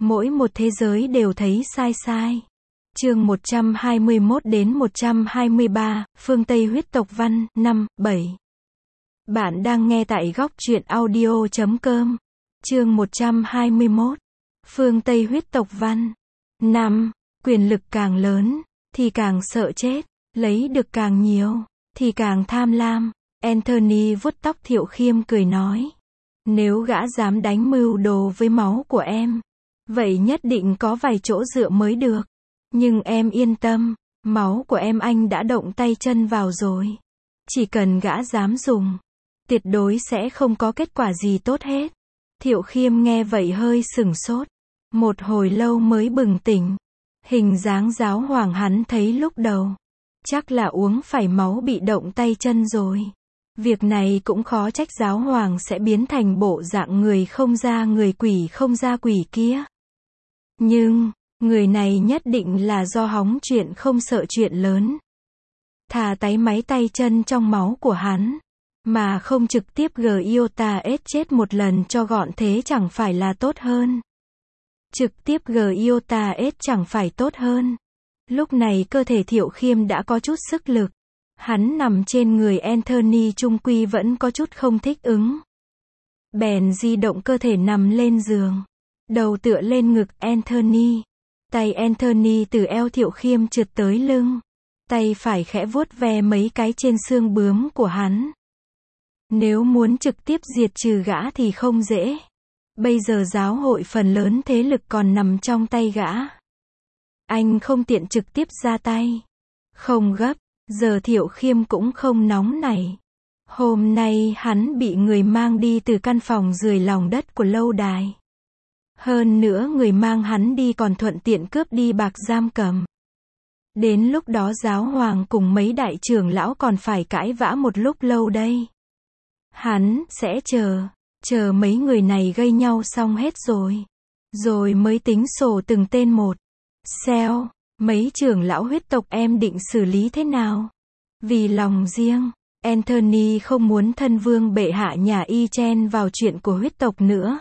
Mỗi một thế giới đều thấy sai sai. Chương 121 đến 123, phương Tây huyết tộc văn, 5, 7. Bạn đang nghe tại góc truyện audio.com. Chương 121. Phương Tây huyết tộc văn. 5. Quyền lực càng lớn, thì càng sợ chết, lấy được càng nhiều, thì càng tham lam. Anthony vuốt tóc Thiệu Khiêm cười nói. Nếu gã dám đánh mưu đồ với máu của em, vậy nhất định có vài chỗ dựa mới được. Nhưng em yên tâm, máu của em anh đã động tay chân vào rồi. Chỉ cần gã dám dùng, tuyệt đối sẽ không có kết quả gì tốt hết. Thiệu Khiêm nghe vậy hơi sửng sốt. Một hồi lâu mới bừng tỉnh. Hình dáng giáo hoàng hắn thấy lúc đầu. Chắc là uống phải máu bị động tay chân rồi. Việc này cũng khó trách giáo hoàng sẽ biến thành bộ dạng người không ra người quỷ không ra quỷ kia. Nhưng, người này nhất định là do hóng chuyện không sợ chuyện lớn. Thà táy máy tay chân trong máu của hắn, mà không trực tiếp Giota chết một lần cho gọn thế chẳng phải là tốt hơn. Trực tiếp Giota chẳng phải tốt hơn. Lúc này cơ thể Thiệu Khiêm đã có chút sức lực. Hắn nằm trên người Anthony trung quy vẫn có chút không thích ứng. Bèn di động cơ thể nằm lên giường. Đầu tựa lên ngực Anthony. Tay Anthony từ eo Thiệu Khiêm trượt tới lưng. Tay phải khẽ vuốt ve mấy cái trên xương bướm của hắn. Nếu muốn trực tiếp diệt trừ gã thì không dễ. Bây giờ giáo hội phần lớn thế lực còn nằm trong tay gã. Anh không tiện trực tiếp ra tay. Không gấp, giờ Thiệu Khiêm cũng không nóng nảy. Hôm nay hắn bị người mang đi từ căn phòng dưới lòng đất của lâu đài. Hơn nữa người mang hắn đi còn thuận tiện cướp đi bạc giam cầm. Đến lúc đó giáo hoàng cùng mấy đại trưởng lão còn phải cãi vã một lúc lâu đây. Hắn sẽ chờ mấy người này gây nhau xong hết rồi mới tính sổ từng tên một. Xeo, mấy trưởng lão huyết tộc em định xử lý thế nào? Vì lòng riêng, Anthony không muốn thân vương bệ hạ nhà y chen vào chuyện của huyết tộc nữa.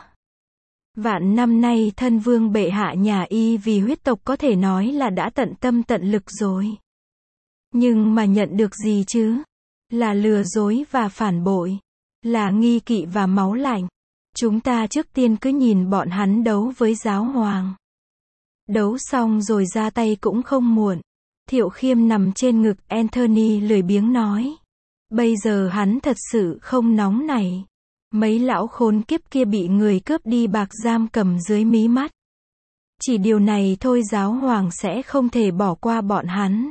Vạn năm nay thân vương bệ hạ nhà y vì huyết tộc có thể nói là đã tận tâm tận lực rồi. Nhưng mà nhận được gì chứ? Là lừa dối và phản bội. Là nghi kỵ và máu lạnh. Chúng ta trước tiên cứ nhìn bọn hắn đấu với giáo hoàng. Đấu xong rồi ra tay cũng không muộn. Thiệu Khiêm nằm trên ngực Anthony lười biếng nói. Bây giờ hắn thật sự không nóng nảy. Mấy lão khốn kiếp kia bị người cướp đi bạc giam cầm dưới mí mắt. Chỉ điều này thôi giáo hoàng sẽ không thể bỏ qua bọn hắn.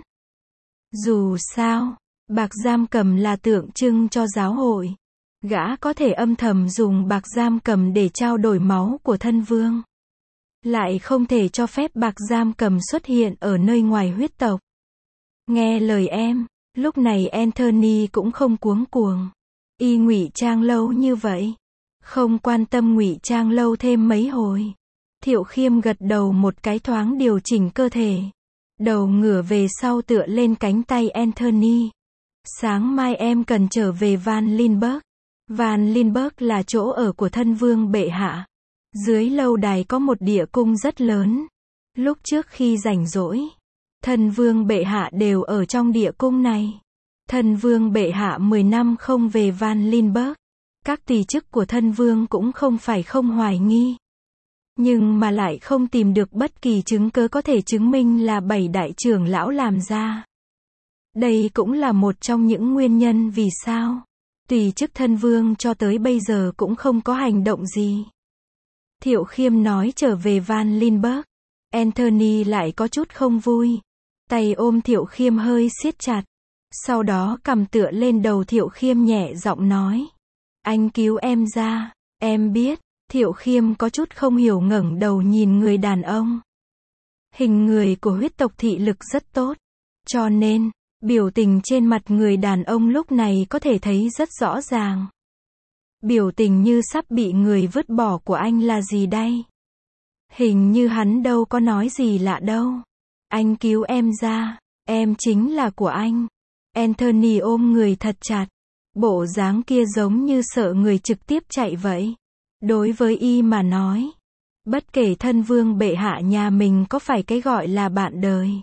Dù sao, bạc giam cầm là tượng trưng cho giáo hội. Gã có thể âm thầm dùng bạc giam cầm để trao đổi máu của thân vương. Lại không thể cho phép bạc giam cầm xuất hiện ở nơi ngoài huyết tộc. Nghe lời em, lúc này Anthony cũng không cuống cuồng. Y ngụy trang lâu như vậy. Không quan tâm ngụy trang lâu thêm mấy hồi. Thiệu Khiêm gật đầu một cái thoáng điều chỉnh cơ thể. Đầu ngửa về sau tựa lên cánh tay Anthony. Sáng mai em cần trở về Van Lindbergh. Van Lindbergh là chỗ ở của thân vương bệ hạ. Dưới lâu đài có một địa cung rất lớn. Lúc trước khi rảnh rỗi, thân vương bệ hạ đều ở trong địa cung này. Thân vương bệ hạ 10 năm không về Van Lindbergh. Các tỳ chức của thân vương cũng không phải không hoài nghi. Nhưng mà lại không tìm được bất kỳ chứng cứ có thể chứng minh là 7 đại trưởng lão làm ra. Đây cũng là một trong những nguyên nhân vì sao tỳ chức thân vương cho tới bây giờ cũng không có hành động gì. Thiệu Khiêm nói trở về Van Lindbergh. Anthony lại có chút không vui. Tay ôm Thiệu Khiêm hơi siết chặt. Sau đó cầm tựa lên đầu Thiệu Khiêm nhẹ giọng nói. Anh cứu em ra, em biết. Thiệu Khiêm có chút không hiểu ngẩng đầu nhìn người đàn ông. Hình người của huyết tộc thị lực rất tốt. Cho nên, biểu tình trên mặt người đàn ông lúc này có thể thấy rất rõ ràng. Biểu tình như sắp bị người vứt bỏ của anh là gì đây? Hình như hắn đâu có nói gì lạ đâu. Anh cứu em ra, em chính là của anh. Anthony ôm người thật chặt. Bộ dáng kia giống như sợ người trực tiếp chạy vậy. Đối với y mà nói, Bất kể thân vương bệ hạ nhà mình có phải cái gọi là bạn đời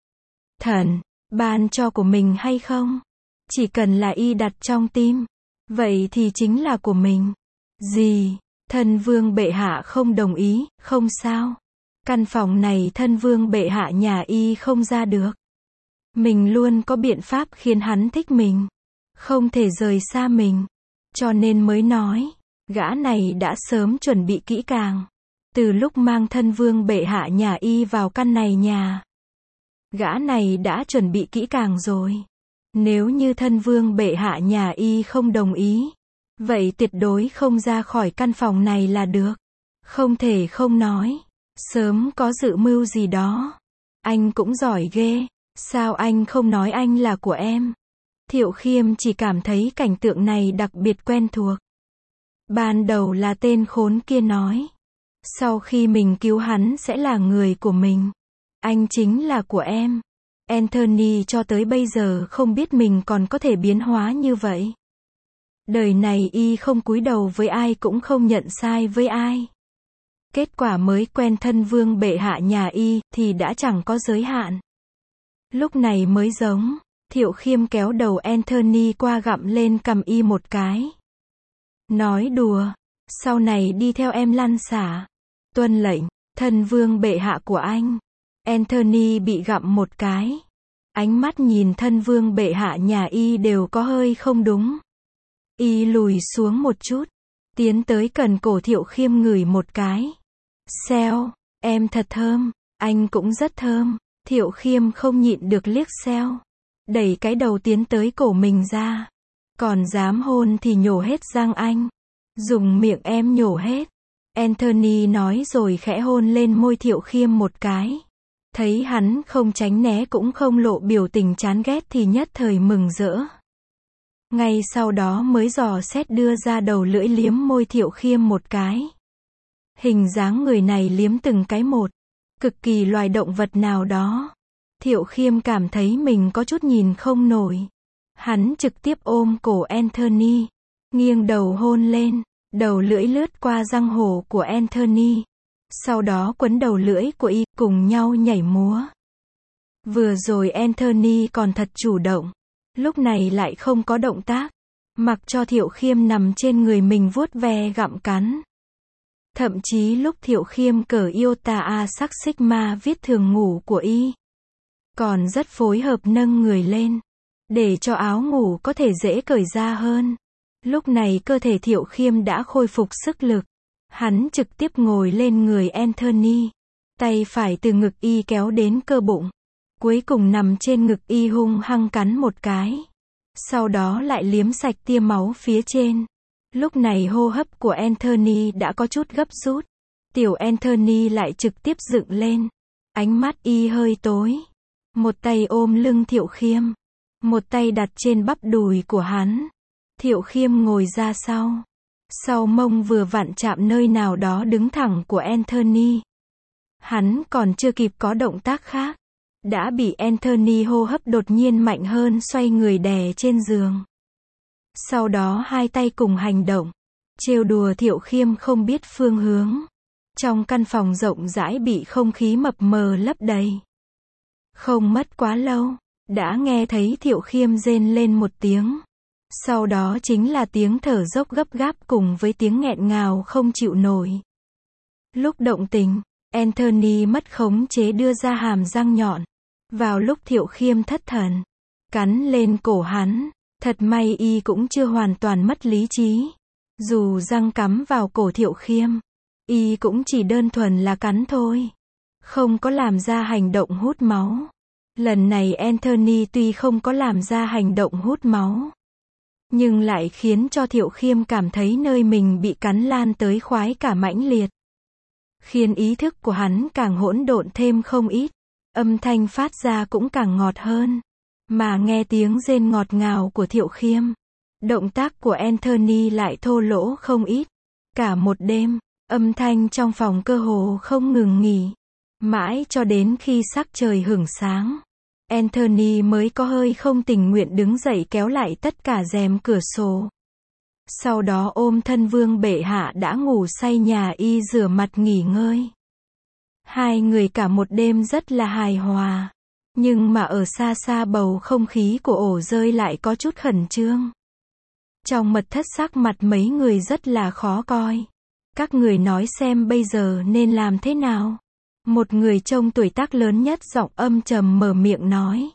thần ban cho của mình hay không, chỉ cần là y đặt trong tim, vậy thì chính là của mình. Gì? Thân vương bệ hạ không đồng ý, không sao. Căn phòng này thân vương bệ hạ nhà y không ra được. Mình luôn có biện pháp khiến hắn thích mình. Không thể rời xa mình. Cho nên mới nói, gã này đã sớm chuẩn bị kỹ càng. Từ lúc mang thân vương bệ hạ nhà y vào căn này nhà, gã này đã chuẩn bị kỹ càng rồi. Nếu như thân vương bệ hạ nhà y không đồng ý, vậy tuyệt đối không ra khỏi căn phòng này là được. Không thể không nói, sớm có dự mưu gì đó. Anh cũng giỏi ghê, sao anh không nói anh là của em? Thiệu Khiêm chỉ cảm thấy cảnh tượng này đặc biệt quen thuộc. Ban đầu là tên khốn kia nói, sau khi mình cứu hắn sẽ là người của mình. Anh chính là của em. Anthony cho tới bây giờ không biết mình còn có thể biến hóa như vậy. Đời này y không cúi đầu với ai cũng không nhận sai với ai. Kết quả mới quen thân vương bệ hạ nhà y thì đã chẳng có giới hạn. Lúc này mới giống, Thiệu Khiêm kéo đầu Anthony qua gặm lên cằm y một cái. Nói đùa, sau này đi theo em lăn xả. Tuân lệnh, thân vương bệ hạ của anh. Anthony bị gặm một cái. Ánh mắt nhìn thân vương bệ hạ nhà y đều có hơi không đúng. Y lùi xuống một chút, tiến tới gần cổ Thiệu Khiêm ngửi một cái. Xeo, em thật thơm, anh cũng rất thơm. Thiệu Khiêm không nhịn được liếc xeo, đẩy cái đầu tiến tới cổ mình ra. Còn dám hôn thì nhổ hết răng anh. Dùng miệng em nhổ hết. Anthony nói rồi khẽ hôn lên môi Thiệu Khiêm một cái. Thấy hắn không tránh né cũng không lộ biểu tình chán ghét thì nhất thời mừng rỡ. Ngay sau đó mới dò xét đưa ra đầu lưỡi liếm môi Thiệu Khiêm một cái. Hình dáng người này liếm từng cái một, cực kỳ loài động vật nào đó. Thiệu Khiêm cảm thấy mình có chút nhìn không nổi. Hắn trực tiếp ôm cổ Anthony, nghiêng đầu hôn lên, đầu lưỡi lướt qua răng hổ của Anthony. Sau đó quấn đầu lưỡi của y, cùng nhau nhảy múa. Vừa rồi Anthony còn thật chủ động, lúc này lại không có động tác, mặc cho Thiệu Khiêm nằm trên người mình vuốt ve gặm cắn. Thậm chí lúc Thiệu Khiêm cởi iota A sắc sigma viết thường ngủ của y, còn rất phối hợp nâng người lên, để cho áo ngủ có thể dễ cởi ra hơn. Lúc này cơ thể Thiệu Khiêm đã khôi phục sức lực. Hắn trực tiếp ngồi lên người Anthony, tay phải từ ngực y kéo đến cơ bụng, cuối cùng nằm trên ngực y hung hăng cắn một cái. Sau đó lại liếm sạch tia máu phía trên. Lúc này hô hấp của Anthony đã có chút gấp rút. Tiểu Anthony lại trực tiếp dựng lên. Ánh mắt y hơi tối. Một tay ôm lưng Thiệu Khiêm, một tay đặt trên bắp đùi của hắn. Thiệu Khiêm ngồi ra sau mông vừa vặn chạm nơi nào đó đứng thẳng của Anthony. Hắn còn chưa kịp có động tác khác, đã bị Anthony hô hấp đột nhiên mạnh hơn xoay người đè trên giường. Sau đó hai tay cùng hành động, trêu đùa Thiệu Khiêm không biết phương hướng. Trong căn phòng rộng rãi bị không khí mập mờ lấp đầy. Không mất quá lâu, đã nghe thấy Thiệu Khiêm rên lên một tiếng. Sau đó chính là tiếng thở dốc gấp gáp cùng với tiếng nghẹn ngào không chịu nổi. Lúc động tình, Anthony mất khống chế đưa ra hàm răng nhọn. Vào lúc Thiệu Khiêm thất thần, cắn lên cổ hắn. Thật may y cũng chưa hoàn toàn mất lý trí. Dù răng cắm vào cổ Thiệu Khiêm, y cũng chỉ đơn thuần là cắn thôi, không có làm ra hành động hút máu. Lần này Anthony tuy không có làm ra hành động hút máu, nhưng lại khiến cho Thiệu Khiêm cảm thấy nơi mình bị cắn lan tới khoái cả mãnh liệt. Khiến ý thức của hắn càng hỗn độn thêm không ít. Âm thanh phát ra cũng càng ngọt hơn. Mà nghe tiếng rên ngọt ngào của Thiệu Khiêm, động tác của Anthony lại thô lỗ không ít. Cả một đêm, âm thanh trong phòng cơ hồ không ngừng nghỉ. Mãi cho đến khi sắc trời hửng sáng, Anthony mới có hơi không tình nguyện đứng dậy kéo lại tất cả rèm cửa sổ. Sau đó ôm thân vương bệ hạ đã ngủ say nhà y rửa mặt nghỉ ngơi. Hai người cả một đêm rất là hài hòa. Nhưng mà ở xa xa bầu không khí của ổ rơi lại có chút khẩn trương. Trong mật thất sắc mặt mấy người rất là khó coi. Các người nói xem bây giờ nên làm thế nào? Một người trông tuổi tác lớn nhất giọng âm trầm mở miệng nói.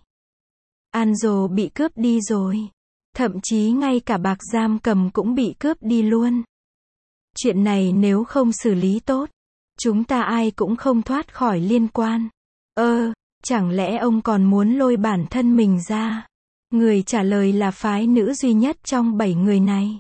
Anzo bị cướp đi rồi. Thậm chí ngay cả bạc giam cầm cũng bị cướp đi luôn. Chuyện này nếu không xử lý tốt, chúng ta ai cũng không thoát khỏi liên quan. Chẳng lẽ ông còn muốn lôi bản thân mình ra? Người trả lời là phái nữ duy nhất trong 7 người này.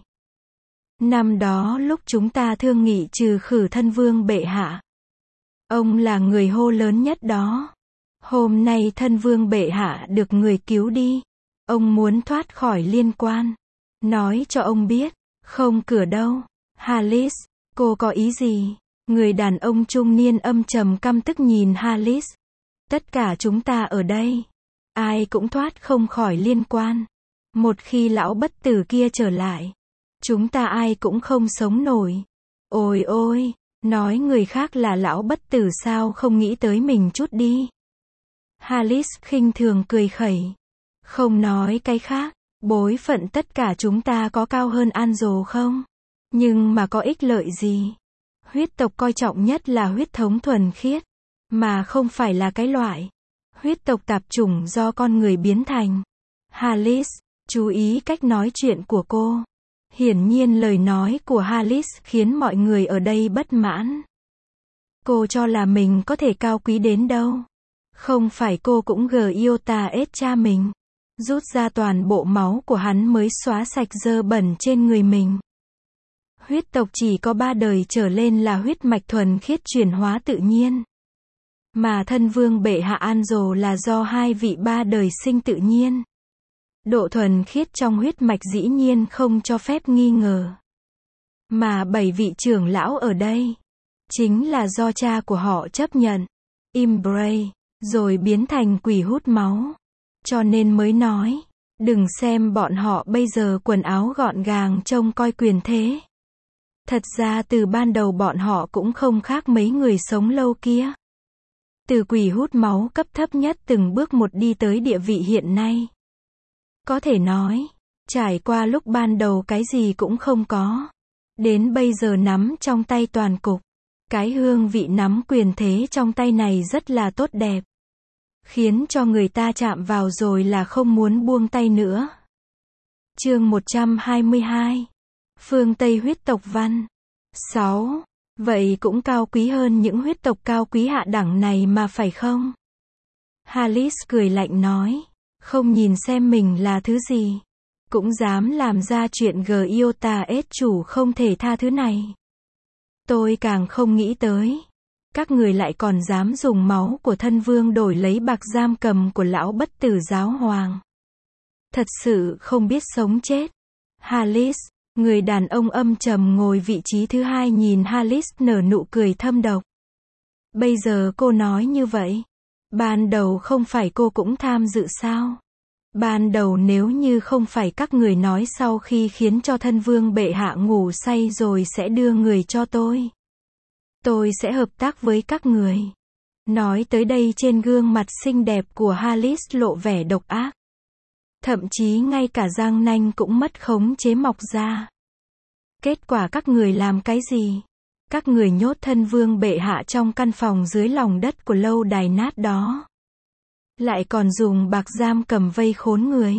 Năm đó lúc chúng ta thương nghị trừ khử thân vương bệ hạ, ông là người hô lớn nhất đó. Hôm nay thân vương bệ hạ được người cứu đi. Ông muốn thoát khỏi liên quan. Nói cho ông biết, không cửa đâu. Halis, cô có ý gì? Người đàn ông trung niên âm trầm căm tức nhìn Halis. Tất cả chúng ta ở đây, ai cũng thoát không khỏi liên quan. Một khi lão bất tử kia trở lại, chúng ta ai cũng không sống nổi. Ôi ôi, nói người khác là lão bất tử sao không nghĩ tới mình chút đi. Halis khinh thường cười khẩy. Không nói cái khác, bối phận tất cả chúng ta có cao hơn Anzo không? Nhưng mà có ích lợi gì? Huyết tộc coi trọng nhất là huyết thống thuần khiết, mà không phải là cái loại huyết tộc tạp chủng do con người biến thành. Halis, chú ý cách nói chuyện của cô. Hiển nhiên lời nói của Halis khiến mọi người ở đây bất mãn. Cô cho là mình có thể cao quý đến đâu. Không phải cô cũng Giota ết cha mình. Rút ra toàn bộ máu của hắn mới xóa sạch dơ bẩn trên người mình. Huyết tộc chỉ có 3 đời trở lên là huyết mạch thuần khiết chuyển hóa tự nhiên. Mà thân vương bệ hạ Anzo là do 2 vị 3 đời sinh tự nhiên. Độ thuần khiết trong huyết mạch dĩ nhiên không cho phép nghi ngờ. Mà 7 vị trưởng lão ở đây, chính là do cha của họ chấp nhận, embrace, rồi biến thành quỷ hút máu. Cho nên mới nói, đừng xem bọn họ bây giờ quần áo gọn gàng trông coi quyền thế. Thật ra từ ban đầu bọn họ cũng không khác mấy người sống lâu kia. Từ quỷ hút máu cấp thấp nhất từng bước một đi tới địa vị hiện nay. Có thể nói, trải qua lúc ban đầu cái gì cũng không có. Đến bây giờ nắm trong tay toàn cục. Cái hương vị nắm quyền thế trong tay này rất là tốt đẹp. Khiến cho người ta chạm vào rồi là không muốn buông tay nữa. Chương 122. Phương Tây huyết tộc văn. 6. Vậy cũng cao quý hơn những huyết tộc cao quý hạ đẳng này mà phải không? Halis cười lạnh nói. Không nhìn xem mình là thứ gì. Cũng dám làm ra chuyện Giota ết chủ không thể tha thứ này. Tôi càng không nghĩ tới. Các người lại còn dám dùng máu của thân vương đổi lấy bạc giam cầm của lão bất tử giáo hoàng. Thật sự không biết sống chết. Halis, người đàn ông âm trầm ngồi vị trí thứ 2 nhìn Halis nở nụ cười thâm độc. Bây giờ cô nói như vậy. Ban đầu không phải cô cũng tham dự sao? Ban đầu nếu như không phải các người nói sau khi khiến cho thân vương bệ hạ ngủ say rồi sẽ đưa người cho tôi sẽ hợp tác với các người. Nói tới đây trên gương mặt xinh đẹp của Halis lộ vẻ độc ác. Thậm chí ngay cả răng nanh cũng mất khống chế mọc ra. Kết quả các người làm cái gì? Các người nhốt thân vương bệ hạ trong căn phòng dưới lòng đất của lâu đài nát đó. Lại còn dùng bạc giam cầm vây khốn người.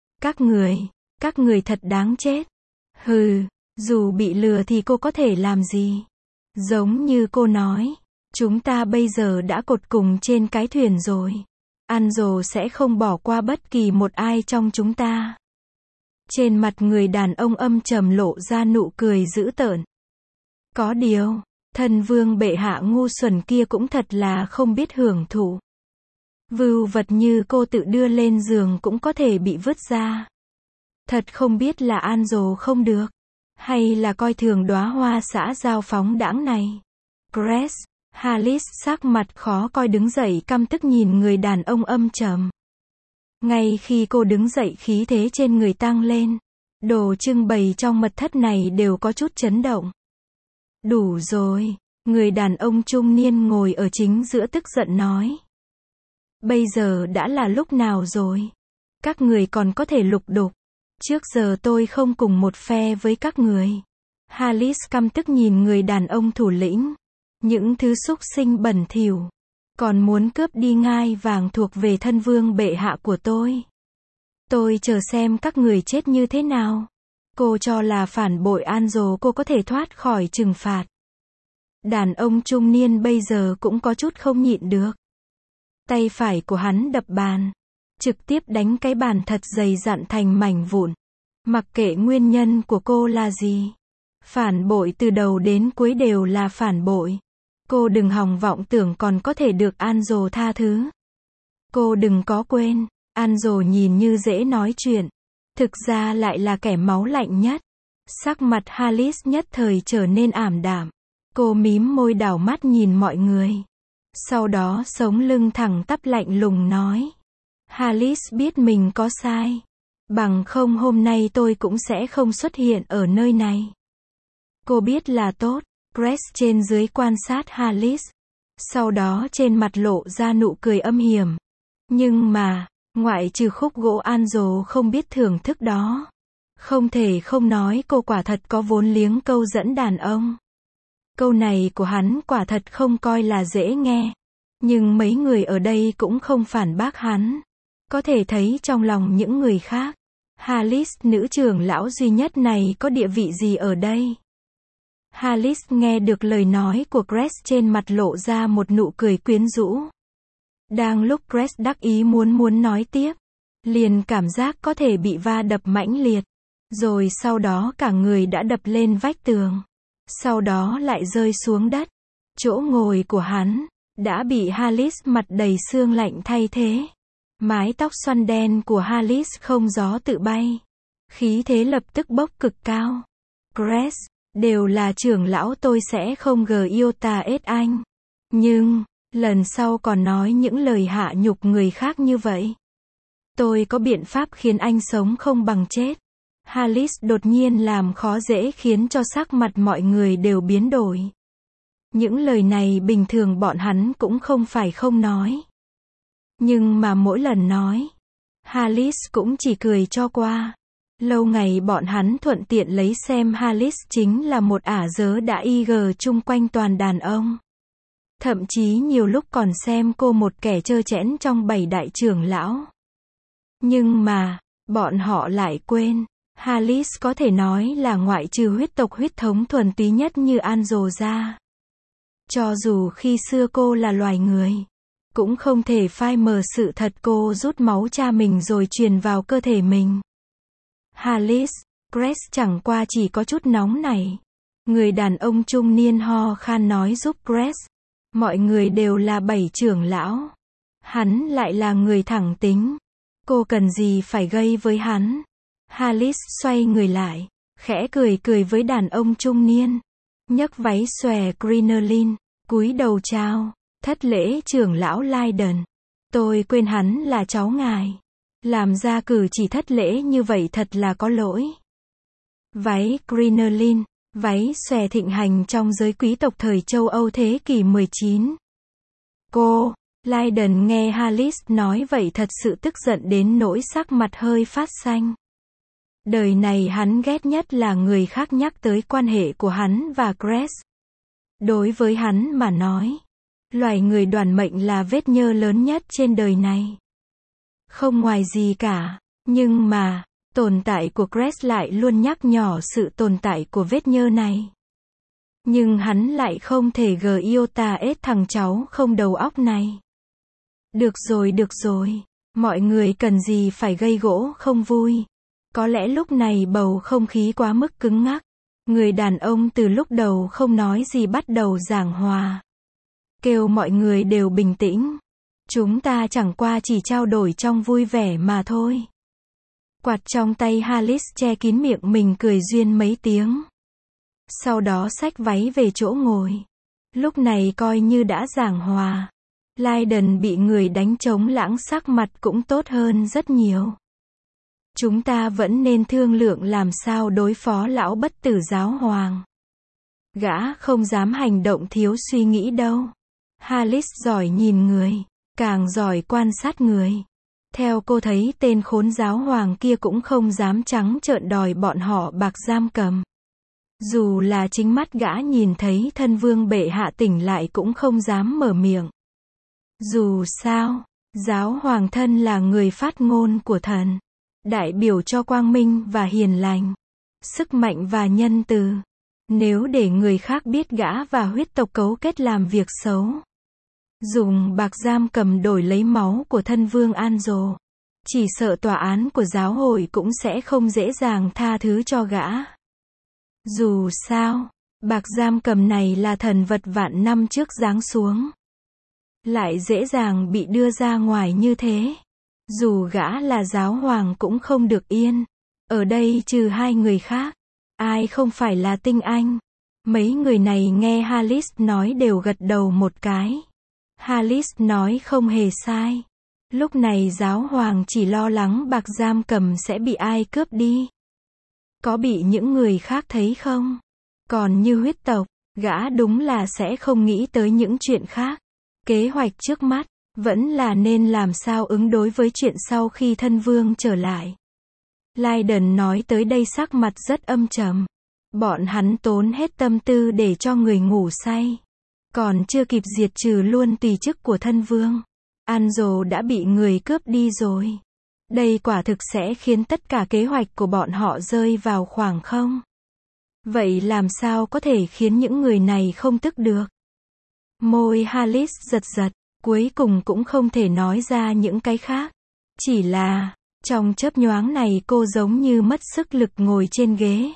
Các người thật đáng chết. Hừ, dù bị lừa thì cô có thể làm gì? Giống như cô nói, chúng ta bây giờ đã cột cùng trên cái thuyền rồi. Anzo sẽ không bỏ qua bất kỳ một ai trong chúng ta. Trên mặt người đàn ông âm trầm lộ ra nụ cười dữ tợn. Có điều, thân vương bệ hạ ngu xuẩn kia cũng thật là không biết hưởng thụ. Vưu vật như cô tự đưa lên giường cũng có thể bị vứt ra. Thật không biết là Anzo không được, hay là coi thường đóa hoa xã giao phóng đãng này. Cress, Halis sắc mặt khó coi đứng dậy căm tức nhìn người đàn ông âm trầm. Ngay khi cô đứng dậy khí thế trên người tăng lên. Đồ trưng bày trong mật thất này đều có chút chấn động. Đủ rồi, người đàn ông trung niên ngồi ở chính giữa tức giận nói. Bây giờ đã là lúc nào rồi? Các người còn có thể lục đục. Trước giờ tôi không cùng một phe với các người. Halis căm tức nhìn người đàn ông thủ lĩnh. Những thứ xúc sinh bẩn thỉu. Còn muốn cướp đi ngai vàng thuộc về thân vương bệ hạ của tôi. Tôi chờ xem các người chết như thế nào. Cô cho là phản bội Anjo cô có thể thoát khỏi trừng phạt. Đàn ông trung niên bây giờ cũng có chút không nhịn được. Tay phải của hắn đập bàn. Trực tiếp đánh cái bàn thật dày dặn thành mảnh vụn. Mặc kệ nguyên nhân của cô là gì. Phản bội từ đầu đến cuối đều là phản bội. Cô đừng hòng vọng tưởng còn có thể được Anjo tha thứ. Cô đừng có quên, Anjo nhìn như dễ nói chuyện. Thực ra lại là kẻ máu lạnh nhất. Sắc mặt Halis nhất thời trở nên ảm đạm. Cô mím môi đảo mắt nhìn mọi người. Sau đó sống lưng thẳng tắp lạnh lùng nói. Halis biết mình có sai. Bằng không hôm nay tôi cũng sẽ không xuất hiện ở nơi này. Cô biết là tốt. Grace trên dưới quan sát Halis. Sau đó trên mặt lộ ra nụ cười âm hiểm. Nhưng mà, ngoại trừ khúc gỗ Anjo không biết thưởng thức đó. Không thể không nói cô quả thật có vốn liếng câu dẫn đàn ông. Câu này của hắn quả thật không coi là dễ nghe. Nhưng mấy người ở đây cũng không phản bác hắn. Có thể thấy trong lòng những người khác. Halis nữ trưởng lão duy nhất này có địa vị gì ở đây? Halis nghe được lời nói của Grace trên mặt lộ ra một nụ cười quyến rũ. Đang lúc Grace đắc ý muốn nói tiếp. Liền cảm giác có thể bị va đập mãnh liệt. Rồi sau đó cả người đã đập lên vách tường. Sau đó lại rơi xuống đất. Chỗ ngồi của hắn đã bị Halis mặt đầy xương lạnh thay thế. Mái tóc xoăn đen của Halis không gió tự bay. Khí thế lập tức bốc cực cao. Grace, đều là trưởng lão tôi sẽ không iota ết anh. Nhưng, lần sau còn nói những lời hạ nhục người khác như vậy. Tôi có biện pháp khiến anh sống không bằng chết. Halis đột nhiên làm khó dễ khiến cho sắc mặt mọi người đều biến đổi. Những lời này bình thường bọn hắn cũng không phải không nói. Nhưng mà mỗi lần nói, Halis cũng chỉ cười cho qua. Lâu ngày bọn hắn thuận tiện lấy xem Halis chính là một ả dớ đã chung quanh toàn đàn ông. Thậm chí nhiều lúc còn xem cô một kẻ trơ trẽn trong 7 đại trưởng lão. Nhưng mà, bọn họ lại quên, Halis có thể nói là ngoại trừ huyết tộc huyết thống thuần túy nhất như Anjo ra. Cho dù khi xưa cô là loài người, cũng không thể phai mờ sự thật cô rút máu cha mình rồi truyền vào cơ thể mình. Halis, Grace chẳng qua chỉ có chút nóng này. Người đàn ông trung niên ho khan nói giúp Grace. Mọi người đều là 7 trưởng lão. Hắn lại là người thẳng tính. Cô cần gì phải gây với hắn? Halis xoay người lại, khẽ cười với đàn ông trung niên. Nhấc váy xòe crinoline, cúi đầu chào. Thất lễ trưởng lão Leiden. Tôi quên hắn là cháu ngài. Làm ra cử chỉ thất lễ như vậy thật là có lỗi. Váy crinoline, váy xòe thịnh hành trong giới quý tộc thời châu Âu thế kỷ 19. Cô, Leiden nghe Halis nói vậy thật sự tức giận đến nỗi sắc mặt hơi phát xanh. Đời này hắn ghét nhất là người khác nhắc tới quan hệ của hắn và Grace. Đối với hắn mà nói, loài người đoàn mệnh là vết nhơ lớn nhất trên đời này. Không ngoài gì cả, nhưng mà, tồn tại của Grace lại luôn nhắc nhỏ sự tồn tại của vết nhơ này. Nhưng hắn lại không thể iota ết thằng cháu không đầu óc này. Được rồi, mọi người cần gì phải gây gỗ không vui. Có lẽ lúc này bầu không khí quá mức cứng ngắc. Người đàn ông từ lúc đầu không nói gì bắt đầu giảng hòa. Kêu mọi người đều bình tĩnh. Chúng ta chẳng qua chỉ trao đổi trong vui vẻ mà thôi. Quạt trong tay Halis che kín miệng mình cười duyên mấy tiếng. Sau đó xách váy về chỗ ngồi. Lúc này coi như đã giảng hòa. Leiden bị người đánh trống lãng sắc mặt cũng tốt hơn rất nhiều. Chúng ta vẫn nên thương lượng làm sao đối phó lão bất tử giáo hoàng. Gã không dám hành động thiếu suy nghĩ đâu. Halis giỏi nhìn người, càng giỏi quan sát người. Theo cô thấy tên khốn giáo hoàng kia cũng không dám trắng trợn đòi bọn họ bạc giam cầm. Dù là chính mắt gã nhìn thấy thân vương bệ hạ tỉnh lại cũng không dám mở miệng. Dù sao, giáo hoàng thân là người phát ngôn của thần, đại biểu cho quang minh và hiền lành, sức mạnh và nhân từ. Nếu để người khác biết gã và huyết tộc cấu kết làm việc xấu, dùng bạc giam cầm đổi lấy máu của thân vương Anzo, chỉ sợ tòa án của giáo hội cũng sẽ không dễ dàng tha thứ cho gã. Dù sao, bạc giam cầm này là thần vật vạn năm trước giáng xuống, lại dễ dàng bị đưa ra ngoài như thế. Dù gã là giáo hoàng cũng không được yên. Ở đây trừ hai người khác, ai không phải là tinh anh. Mấy người này nghe Halis nói đều gật đầu một cái. Halis nói không hề sai. Lúc này giáo hoàng chỉ lo lắng bạc giam cầm sẽ bị ai cướp đi. Có bị những người khác thấy không? Còn như huyết tộc, gã đúng là sẽ không nghĩ tới những chuyện khác. Kế hoạch trước mắt, vẫn là nên làm sao ứng đối với chuyện sau khi thân vương trở lại. Lydon nói tới đây sắc mặt rất âm trầm. Bọn hắn tốn hết tâm tư để cho người ngủ say. Còn chưa kịp diệt trừ luôn tùy chức của thân vương. Anzo đã bị người cướp đi rồi. Đây quả thực sẽ khiến tất cả kế hoạch của bọn họ rơi vào khoảng không. Vậy làm sao có thể khiến những người này không tức được? Môi Halis giật giật, cuối cùng cũng không thể nói ra những cái khác. Chỉ là, trong chớp nhoáng này cô giống như mất sức lực ngồi trên ghế.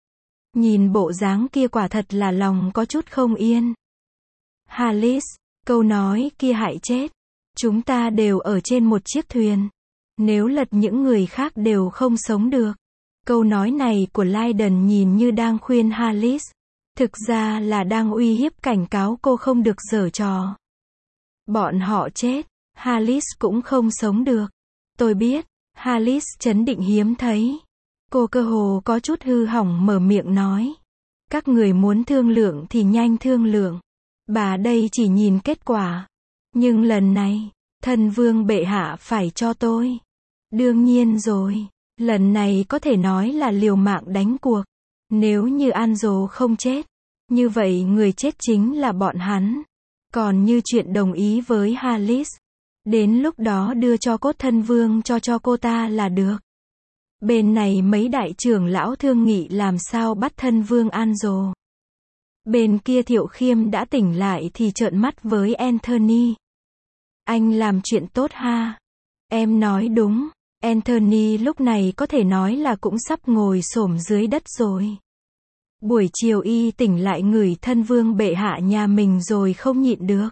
Nhìn bộ dáng kia quả thật là lòng có chút không yên. Halis, câu nói kia hại chết. Chúng ta đều ở trên một chiếc thuyền. Nếu lật những người khác đều không sống được. Câu nói này của Lydon nhìn như đang khuyên Halis. Thực ra là đang uy hiếp cảnh cáo cô không được giở trò. Bọn họ chết, Halis cũng không sống được. Tôi biết, Halis trấn định hiếm thấy. Cô cơ hồ có chút hư hỏng mở miệng nói. Các người muốn thương lượng thì nhanh thương lượng. Bà đây chỉ nhìn kết quả. Nhưng lần này, thân vương bệ hạ phải cho tôi. Đương nhiên rồi, lần này có thể nói là liều mạng đánh cuộc. Nếu như Anzo không chết, như vậy người chết chính là bọn hắn. Còn như chuyện đồng ý với Halis, đến lúc đó đưa cho cốt thân vương cho cô ta là được. Bên này mấy đại trưởng lão thương nghị làm sao bắt thân vương Anzo. Bên kia Thiệu Khiêm đã tỉnh lại thì trợn mắt với Anthony. Anh làm chuyện tốt ha. Em nói đúng. Anthony lúc này có thể nói là cũng sắp ngồi xổm dưới đất rồi. Buổi chiều y tỉnh lại ngửi thân vương bệ hạ nhà mình rồi không nhịn được.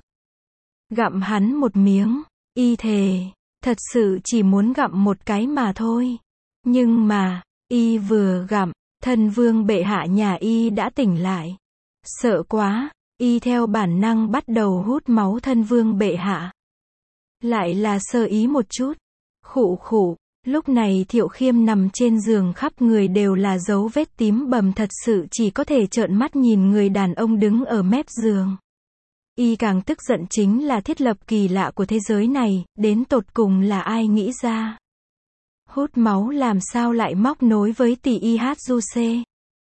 Gặm hắn một miếng, y thề, thật sự chỉ muốn gặm một cái mà thôi. Nhưng mà, y vừa gặm, thân vương bệ hạ nhà y đã tỉnh lại. Sợ quá, y theo bản năng bắt đầu hút máu thân vương bệ hạ. Lại là sơ ý một chút. Khụ khụ, lúc này Thiệu Khiêm nằm trên giường khắp người đều là dấu vết tím bầm thật sự chỉ có thể trợn mắt nhìn người đàn ông đứng ở mép giường. Y càng tức giận chính là thiết lập kỳ lạ của thế giới này, đến tột cùng là ai nghĩ ra. Hút máu làm sao lại móc nối với tỷ IHJC.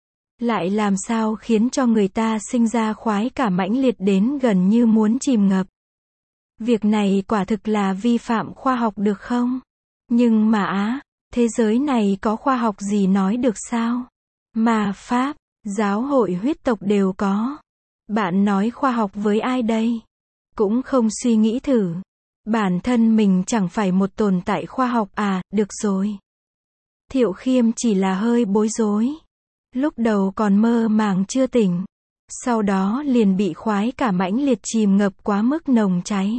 Lại làm sao khiến cho người ta sinh ra khoái cảm mãnh liệt đến gần như muốn chìm ngập. Việc này quả thực là vi phạm khoa học được không? Nhưng mà thế giới này có khoa học gì nói được sao? Mà Pháp, giáo hội huyết tộc đều có. Bạn nói khoa học với ai đây? Cũng không suy nghĩ thử. Bản thân mình chẳng phải một tồn tại khoa học à, được rồi. Thiệu Khiêm chỉ là hơi bối rối. Lúc đầu còn mơ màng chưa tỉnh. Sau đó liền bị khoái cảm mãnh liệt chìm ngập quá mức nồng cháy.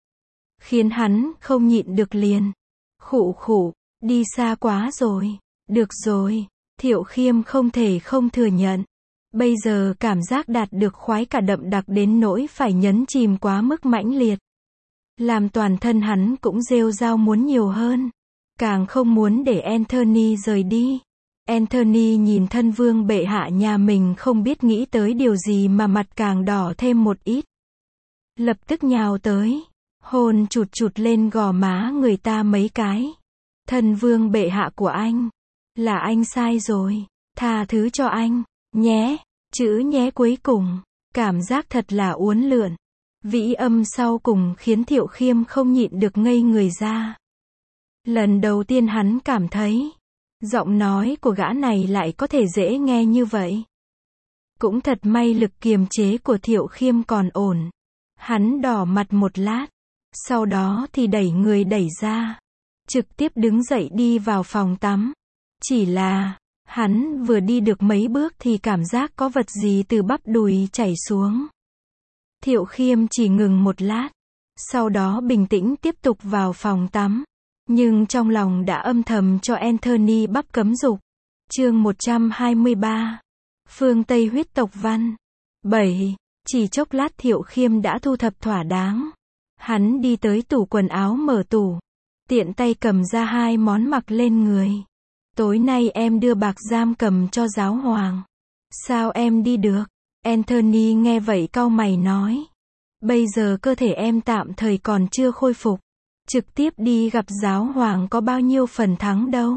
Khiến hắn không nhịn được liền. Khụ khụ, đi xa quá rồi. Được rồi, Thiệu Khiêm không thể không thừa nhận. Bây giờ cảm giác đạt được khoái cả đậm đặc đến nỗi phải nhấn chìm quá mức mãnh liệt. Làm toàn thân hắn cũng rêu rao muốn nhiều hơn. càng không muốn để Anthony rời đi. Anthony nhìn thân vương bệ hạ nhà mình không biết nghĩ tới điều gì mà mặt càng đỏ thêm một ít. Lập tức nhào tới, hôn chụt chụt lên gò má người ta mấy cái. Thân vương bệ hạ của anh, là anh sai rồi, tha thứ cho anh, nhé, chữ nhé cuối cùng, cảm giác thật là uốn lượn. Vĩ âm sau cùng khiến Thiệu Khiêm không nhịn được ngây người ra. Lần đầu tiên hắn cảm thấy, giọng nói của gã này lại có thể dễ nghe như vậy. Cũng thật may lực kiềm chế của Thiệu Khiêm còn ổn. Hắn đỏ mặt một lát, sau đó thì đẩy người đẩy ra, trực tiếp đứng dậy đi vào phòng tắm. Chỉ là, hắn vừa đi được mấy bước thì cảm giác có vật gì từ bắp đùi chảy xuống. Thiệu Khiêm chỉ ngừng một lát, sau đó bình tĩnh tiếp tục vào phòng tắm. Nhưng trong lòng đã âm thầm cho Anthony bắp cấm dục. Chương 123. Phương Tây huyết tộc văn. 7. Chỉ chốc lát Thiệu Khiêm đã thu thập thỏa đáng. Hắn đi tới tủ quần áo mở tủ, tiện tay cầm ra 2 món mặc lên người. Tối nay em đưa bạc giam cầm cho giáo hoàng. Sao em đi được? Anthony nghe vậy cau mày nói. Bây giờ cơ thể em tạm thời còn chưa khôi phục. Trực tiếp đi gặp giáo hoàng có bao nhiêu phần thắng đâu.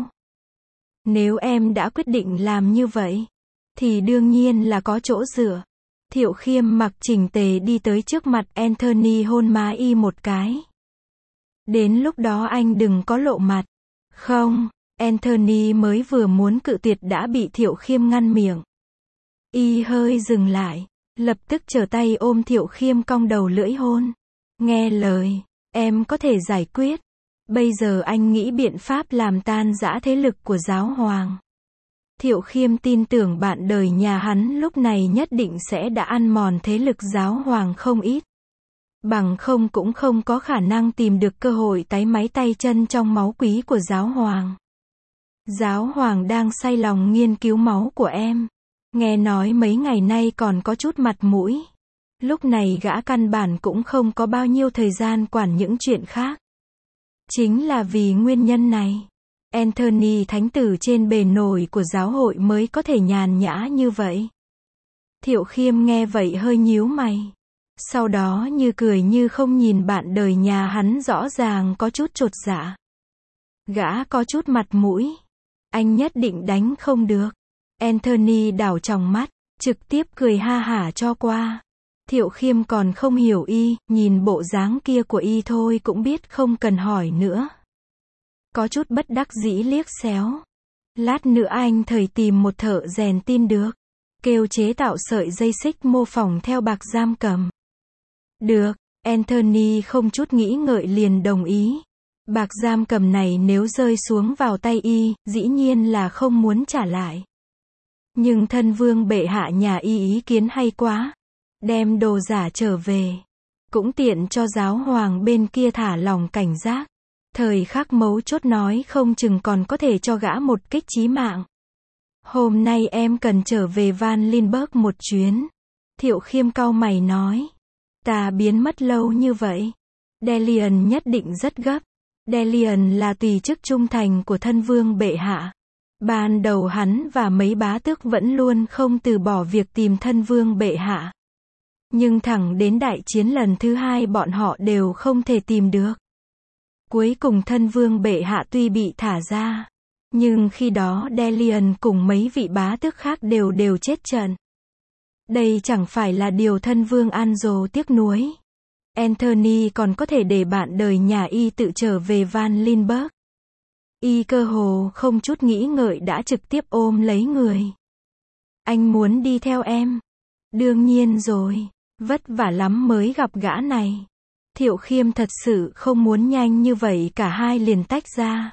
Nếu em đã quyết định làm như vậy, thì đương nhiên là có chỗ dựa. Thiệu Khiêm mặc chỉnh tề đi tới trước mặt Anthony hôn má y một cái. Đến lúc đó anh đừng có lộ mặt. Không, Anthony mới vừa muốn cự tuyệt đã bị Thiệu Khiêm ngăn miệng. Y hơi dừng lại, lập tức trở tay ôm Thiệu Khiêm cong đầu lưỡi hôn. Nghe lời, em có thể giải quyết. Bây giờ anh nghĩ biện pháp làm tan rã thế lực của giáo hoàng. Thiệu Khiêm tin tưởng bạn đời nhà hắn lúc này nhất định sẽ đã ăn mòn thế lực giáo hoàng không ít. Bằng không cũng không có khả năng tìm được cơ hội tái máy tay chân trong máu quý của giáo hoàng. Giáo hoàng đang say lòng nghiên cứu máu của em. Nghe nói mấy ngày nay còn có chút mặt mũi. Lúc này gã căn bản cũng không có bao nhiêu thời gian quản những chuyện khác. Chính là vì nguyên nhân này, Anthony thánh tử trên bề nổi của giáo hội mới có thể nhàn nhã như vậy. Thiệu Khiêm nghe vậy hơi nhíu mày. Sau đó như cười như không nhìn bạn đời nhà hắn rõ ràng có chút chột dạ. Gã có chút mặt mũi. Anh nhất định đánh không được. Anthony đảo tròng mắt, trực tiếp cười ha hả cho qua. Thiệu Khiêm còn không hiểu y, nhìn bộ dáng kia của y thôi cũng biết không cần hỏi nữa. Có chút bất đắc dĩ liếc xéo. Lát nữa anh thời tìm một thợ rèn tin được. Kêu chế tạo sợi dây xích mô phỏng theo bạc giam cầm. Được, Anthony không chút nghĩ ngợi liền đồng ý. Bạc giam cầm này nếu rơi xuống vào tay y, dĩ nhiên là không muốn trả lại. Nhưng thân vương bệ hạ nhà y ý kiến hay quá. Đem đồ giả trở về. Cũng tiện cho giáo hoàng bên kia thả lòng cảnh giác. Thời khắc mấu chốt nói không chừng còn có thể cho gã một kích chí mạng. Hôm nay em cần trở về Van Lindbergh một chuyến. Thiệu Khiêm cau mày nói. Ta biến mất lâu như vậy. Delian nhất định rất gấp. Delian là tùy chức trung thành của thân vương bệ hạ. Ban đầu hắn và mấy bá tước vẫn luôn không từ bỏ việc tìm thân vương bệ hạ. Nhưng thẳng đến đại chiến lần thứ 2 bọn họ đều không thể tìm được. Cuối cùng thân vương bệ hạ tuy bị thả ra, nhưng khi đó Delian cùng mấy vị bá tước khác đều chết trận. Đây chẳng phải là điều thân vương Anjo tiếc nuối. Anthony còn có thể để bạn đời nhà y tự trở về Van Lindbergh. Y cơ hồ không chút nghĩ ngợi đã trực tiếp ôm lấy người. Anh muốn đi theo em? Đương nhiên rồi, vất vả lắm mới gặp gã này. Thiệu Khiêm thật sự không muốn nhanh như vậy cả hai liền tách ra.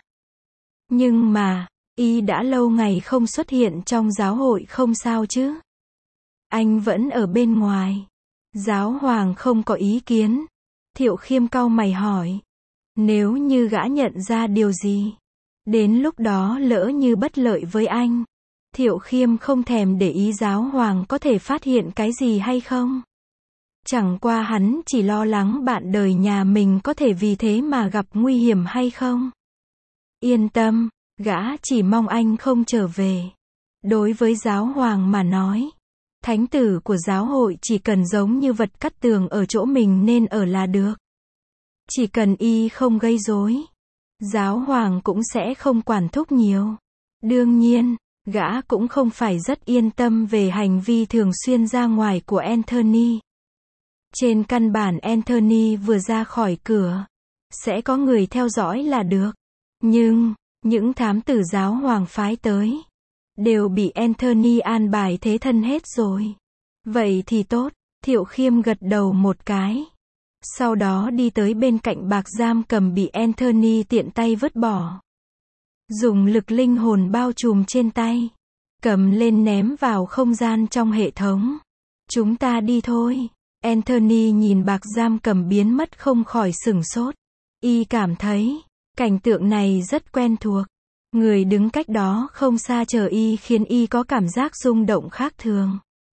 Nhưng mà, y đã lâu ngày không xuất hiện trong giáo hội không sao chứ? Anh vẫn ở bên ngoài. Giáo hoàng không có ý kiến. Thiệu Khiêm cau mày hỏi. Nếu như gã nhận ra điều gì, đến lúc đó lỡ như bất lợi với anh, Thiệu Khiêm không thèm để ý giáo hoàng có thể phát hiện cái gì hay không. Chẳng qua hắn chỉ lo lắng bạn đời nhà mình có thể vì thế mà gặp nguy hiểm hay không. Yên tâm, gã chỉ mong anh không trở về. Đối với giáo hoàng mà nói, thánh tử của giáo hội chỉ cần giống như vật cắt tường ở chỗ mình nên ở là được. Chỉ cần y không gây rối, giáo hoàng cũng sẽ không quản thúc nhiều. Đương nhiên, gã cũng không phải rất yên tâm về hành vi thường xuyên ra ngoài của Anthony. Trên căn bản Anthony vừa ra khỏi cửa, sẽ có người theo dõi là được. Nhưng, những thám tử giáo hoàng phái tới, đều bị Anthony an bài thế thân hết rồi. Vậy thì tốt, Thiệu Khiêm gật đầu một cái. Sau đó đi tới bên cạnh bạc giam cầm bị Anthony tiện tay vứt bỏ. Dùng lực linh hồn bao trùm trên tay. Cầm lên ném vào không gian trong hệ thống. Chúng ta đi thôi. Anthony nhìn bạc giam cầm biến mất không khỏi sửng sốt. Y cảm thấy, cảnh tượng này rất quen thuộc. Người đứng cách đó không xa chờ y khiến y có cảm giác rung động khác thường.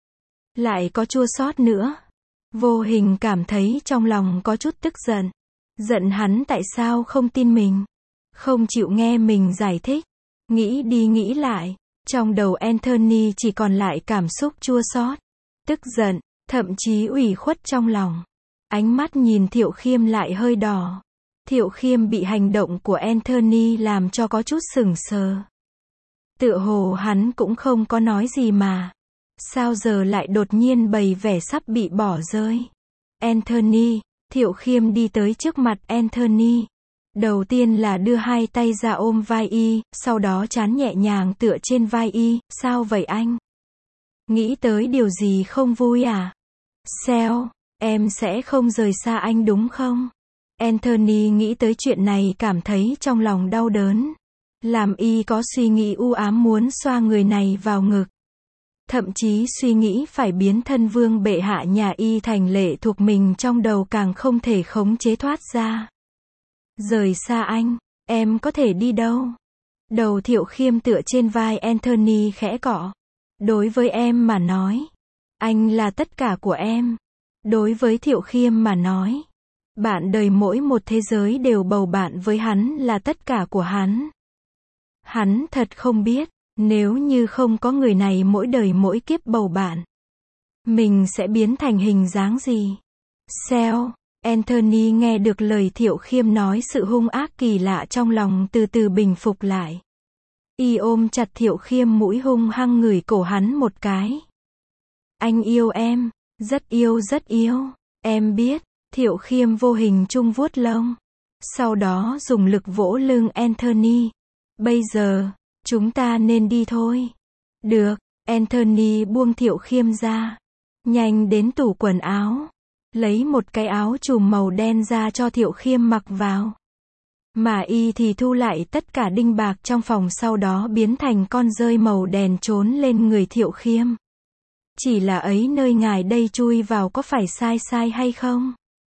Lại có chua xót nữa. Vô hình cảm thấy trong lòng có chút tức giận. Giận hắn tại sao không tin mình. Không chịu nghe mình giải thích. Nghĩ đi nghĩ lại. Trong đầu Anthony chỉ còn lại cảm xúc chua xót, tức giận, thậm chí ủy khuất trong lòng. Ánh mắt nhìn Thiệu Khiêm lại hơi đỏ. Thiệu Khiêm bị hành động của Anthony làm cho có chút sững sờ. Tựa hồ hắn cũng không có nói gì mà. Sao giờ lại đột nhiên bày vẻ sắp bị bỏ rơi. Anthony, Thiệu Khiêm đi tới trước mặt Anthony. Đầu tiên là đưa hai tay ra ôm vai y, sau đó trán nhẹ nhàng tựa trên vai y. Sao vậy anh? Nghĩ tới điều gì không vui à? Sao, em sẽ không rời xa anh đúng không? Anthony nghĩ tới chuyện này cảm thấy trong lòng đau đớn. Làm y có suy nghĩ u ám muốn xoa người này vào ngực. Thậm chí suy nghĩ phải biến thân vương bệ hạ nhà y thành lệ thuộc mình trong đầu càng không thể khống chế thoát ra. Rời xa anh, em có thể đi đâu? Đầu Thiệu Khiêm tựa trên vai Anthony khẽ cọ. Đối với em mà nói, anh là tất cả của em. Đối với Thiệu Khiêm mà nói, bạn đời mỗi một thế giới đều bầu bạn với hắn là tất cả của hắn. Hắn thật không biết, nếu như không có người này mỗi đời mỗi kiếp bầu bạn, mình sẽ biến thành hình dáng gì? Sao? Anthony nghe được lời Thiệu Khiêm nói, sự hung ác kỳ lạ trong lòng từ từ bình phục lại. Y ôm chặt Thiệu Khiêm, mũi hung hăng ngửi cổ hắn một cái. Anh yêu em, rất yêu, em biết. Thiệu Khiêm vô hình chung vuốt lông. Sau đó dùng lực vỗ lưng Anthony. Bây giờ, chúng ta nên đi thôi. Được, Anthony buông Thiệu Khiêm ra. Nhanh đến tủ quần áo. Lấy một cái áo trùm màu đen ra cho Thiệu Khiêm mặc vào. Mà y thì thu lại tất cả đinh bạc trong phòng, sau đó biến thành con dơi màu đen trốn lên người Thiệu Khiêm. Chỉ là ấy, nơi ngài đây chui vào có phải sai hay không?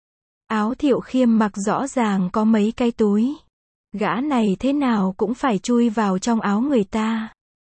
Áo Thiệu Khiêm mặc rõ ràng có mấy cái túi. Gã này thế nào cũng phải chui vào trong áo người ta.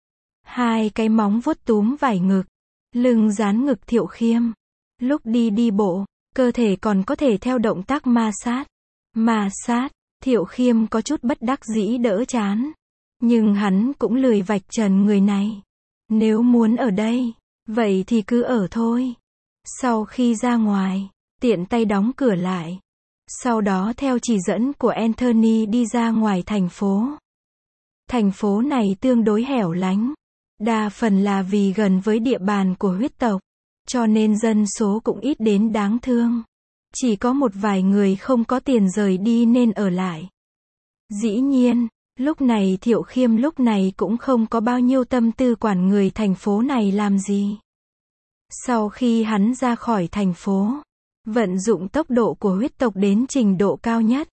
Hai cái móng vuốt túm vải ngực, lưng dán ngực Thiệu Khiêm. Lúc đi bộ, cơ thể còn có thể theo động tác ma sát. Ma sát, Thiệu Khiêm có chút bất đắc dĩ đỡ chán. Nhưng hắn cũng lười vạch trần người này. Nếu muốn ở đây, vậy thì cứ ở thôi. Sau khi ra ngoài, tiện tay đóng cửa lại. Sau đó theo chỉ dẫn của Anthony đi ra ngoài thành phố. Thành phố này tương đối hẻo lánh. Đa phần là vì gần với địa bàn của huyết tộc, cho nên dân số cũng ít đến đáng thương. Chỉ có một vài người không có tiền rời đi nên ở lại. Dĩ nhiên, lúc này Thiệu Khiêm lúc này cũng không có bao nhiêu tâm tư quản người thành phố này làm gì. Sau khi hắn ra khỏi thành phố, vận dụng tốc độ của huyết tộc đến trình độ cao nhất.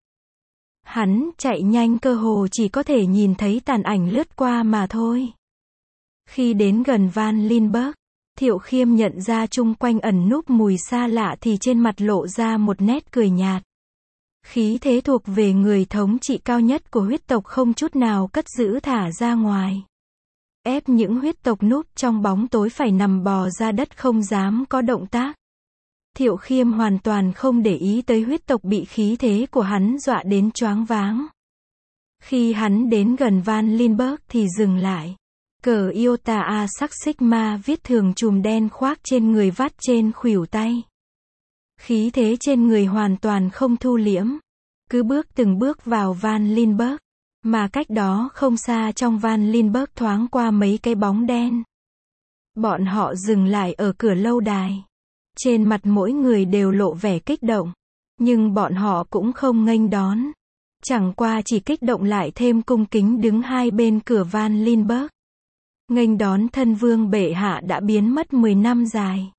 Hắn chạy nhanh cơ hồ chỉ có thể nhìn thấy tàn ảnh lướt qua mà thôi. Khi đến gần Van Lindbergh, Thiệu Khiêm nhận ra chung quanh ẩn núp mùi xa lạ thì trên mặt lộ ra một nét cười nhạt. Khí thế thuộc về người thống trị cao nhất của huyết tộc không chút nào cất giữ thả ra ngoài. Ép những huyết tộc núp trong bóng tối phải nằm bò ra đất không dám có động tác. Thiệu Khiêm hoàn toàn không để ý tới huyết tộc bị khí thế của hắn dọa đến choáng váng. Khi hắn đến gần Van Lindbergh thì dừng lại. Cờ Iota A sắc Sigma viết thường chùm đen khoác trên người vắt trên khuỷu tay. Khí thế trên người hoàn toàn không thu liễm. Cứ bước từng bước vào Van Lindbergh. Mà cách đó không xa trong Van Lindbergh thoáng qua mấy cái bóng đen. Bọn họ dừng lại ở cửa lâu đài. Trên mặt mỗi người đều lộ vẻ kích động. Nhưng bọn họ cũng không nghênh đón. Chẳng qua chỉ kích động lại thêm cung kính đứng hai bên cửa Van Lindbergh. Nghênh đón thân vương bệ hạ đã biến mất 10 năm dài.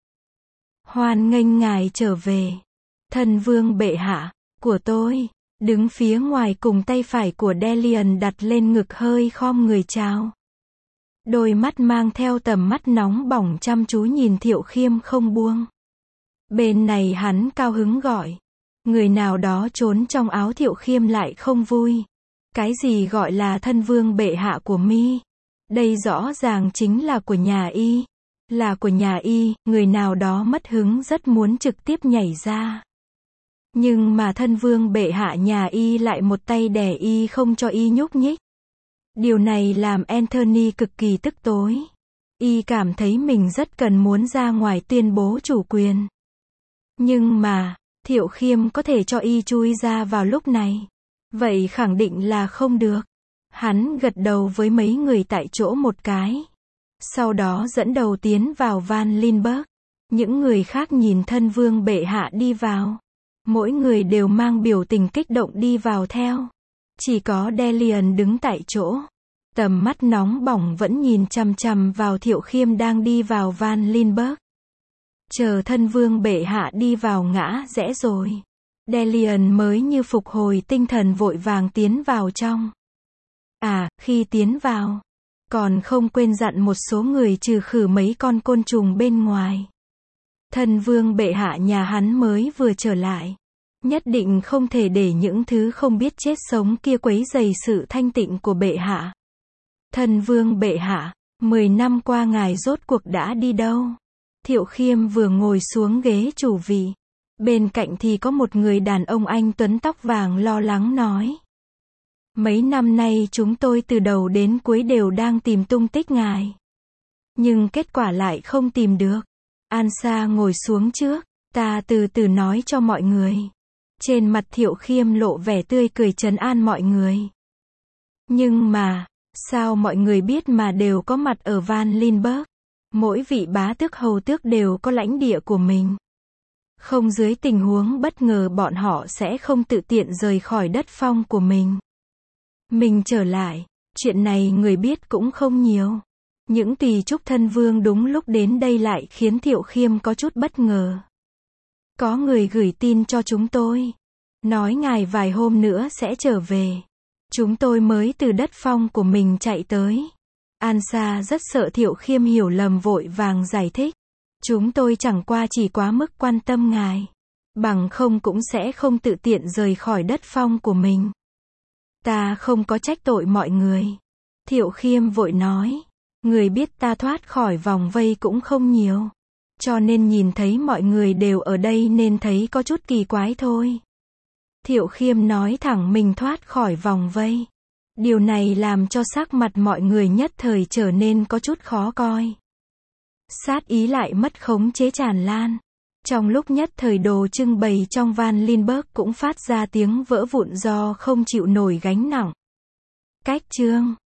Hoan nghênh ngài trở về. Thân vương bệ hạ của tôi, đứng phía ngoài cùng tay phải của Delian đặt lên ngực hơi khom người chào. Đôi mắt mang theo tầm mắt nóng bỏng chăm chú nhìn Thiệu Khiêm không buông. Bên này hắn cao hứng gọi. Người nào đó trốn trong áo Thiệu Khiêm lại không vui. Cái gì gọi là thân vương bệ hạ của mi? Đây rõ ràng chính là của nhà y. Là của nhà y, người nào đó mất hứng rất muốn trực tiếp nhảy ra. Nhưng mà thân vương bệ hạ nhà y lại một tay đè y không cho y nhúc nhích. Điều này làm Anthony cực kỳ tức tối. Y cảm thấy mình rất cần muốn ra ngoài tuyên bố chủ quyền. Nhưng mà, Thiệu Khiêm có thể cho y chui ra vào lúc này. Vậy khẳng định là không được. Hắn gật đầu với mấy người tại chỗ một cái. Sau đó dẫn đầu tiến vào Van Lindbergh. Những người khác nhìn thân vương bệ hạ đi vào. Mỗi người đều mang biểu tình kích động đi vào theo. Chỉ có Delian đứng tại chỗ. Tầm mắt nóng bỏng vẫn nhìn chằm chằm vào Thiệu Khiêm đang đi vào Van Lindbergh. Chờ thân vương bệ hạ đi vào ngã rẽ rồi. Delian mới như phục hồi tinh thần vội vàng tiến vào trong. Khi tiến vào, còn không quên dặn một số người trừ khử mấy con côn trùng bên ngoài. Thân vương bệ hạ nhà hắn mới vừa trở lại. Nhất định không thể để những thứ không biết chết sống kia quấy rầy sự thanh tịnh của bệ hạ. Thân vương bệ hạ, 10 năm qua ngài rốt cuộc đã đi đâu? Thiệu Khiêm vừa ngồi xuống ghế chủ vị. Bên cạnh thì có một người đàn ông anh tuấn tóc vàng lo lắng nói. Mấy năm nay chúng tôi từ đầu đến cuối đều đang tìm tung tích ngài. Nhưng kết quả lại không tìm được. Ansa ngồi xuống trước, ta từ từ nói cho mọi người. Trên mặt Thiệu Khiêm lộ vẻ tươi cười trấn an mọi người. Nhưng mà, sao mọi người biết mà đều có mặt ở Van Lindbergh? Mỗi vị bá tước hầu tước đều có lãnh địa của mình. Không dưới tình huống bất ngờ bọn họ sẽ không tự tiện rời khỏi đất phong của mình. Mình trở lại, chuyện này người biết cũng không nhiều. Những tùy trúc thân vương đúng lúc đến đây lại khiến Thiệu Khiêm có chút bất ngờ. Có người gửi tin cho chúng tôi. Nói ngài vài hôm nữa sẽ trở về. Chúng tôi mới từ đất phong của mình chạy tới. Ansa rất sợ Thiệu Khiêm hiểu lầm vội vàng giải thích. Chúng tôi chẳng qua chỉ quá mức quan tâm ngài. Bằng không cũng sẽ không tự tiện rời khỏi đất phong của mình. Ta không có trách tội mọi người. Thiệu Khiêm vội nói. Người biết ta thoát khỏi vòng vây cũng không nhiều. Cho nên nhìn thấy mọi người đều ở đây nên thấy có chút kỳ quái thôi. Thiệu Khiêm nói thẳng mình thoát khỏi vòng vây. Điều này làm cho sắc mặt mọi người nhất thời trở nên có chút khó coi. Sát ý lại mất khống chế tràn lan. Trong lúc nhất thời đồ trưng bày trong Van Lindbergh cũng phát ra tiếng vỡ vụn do không chịu nổi gánh nặng. Cách chương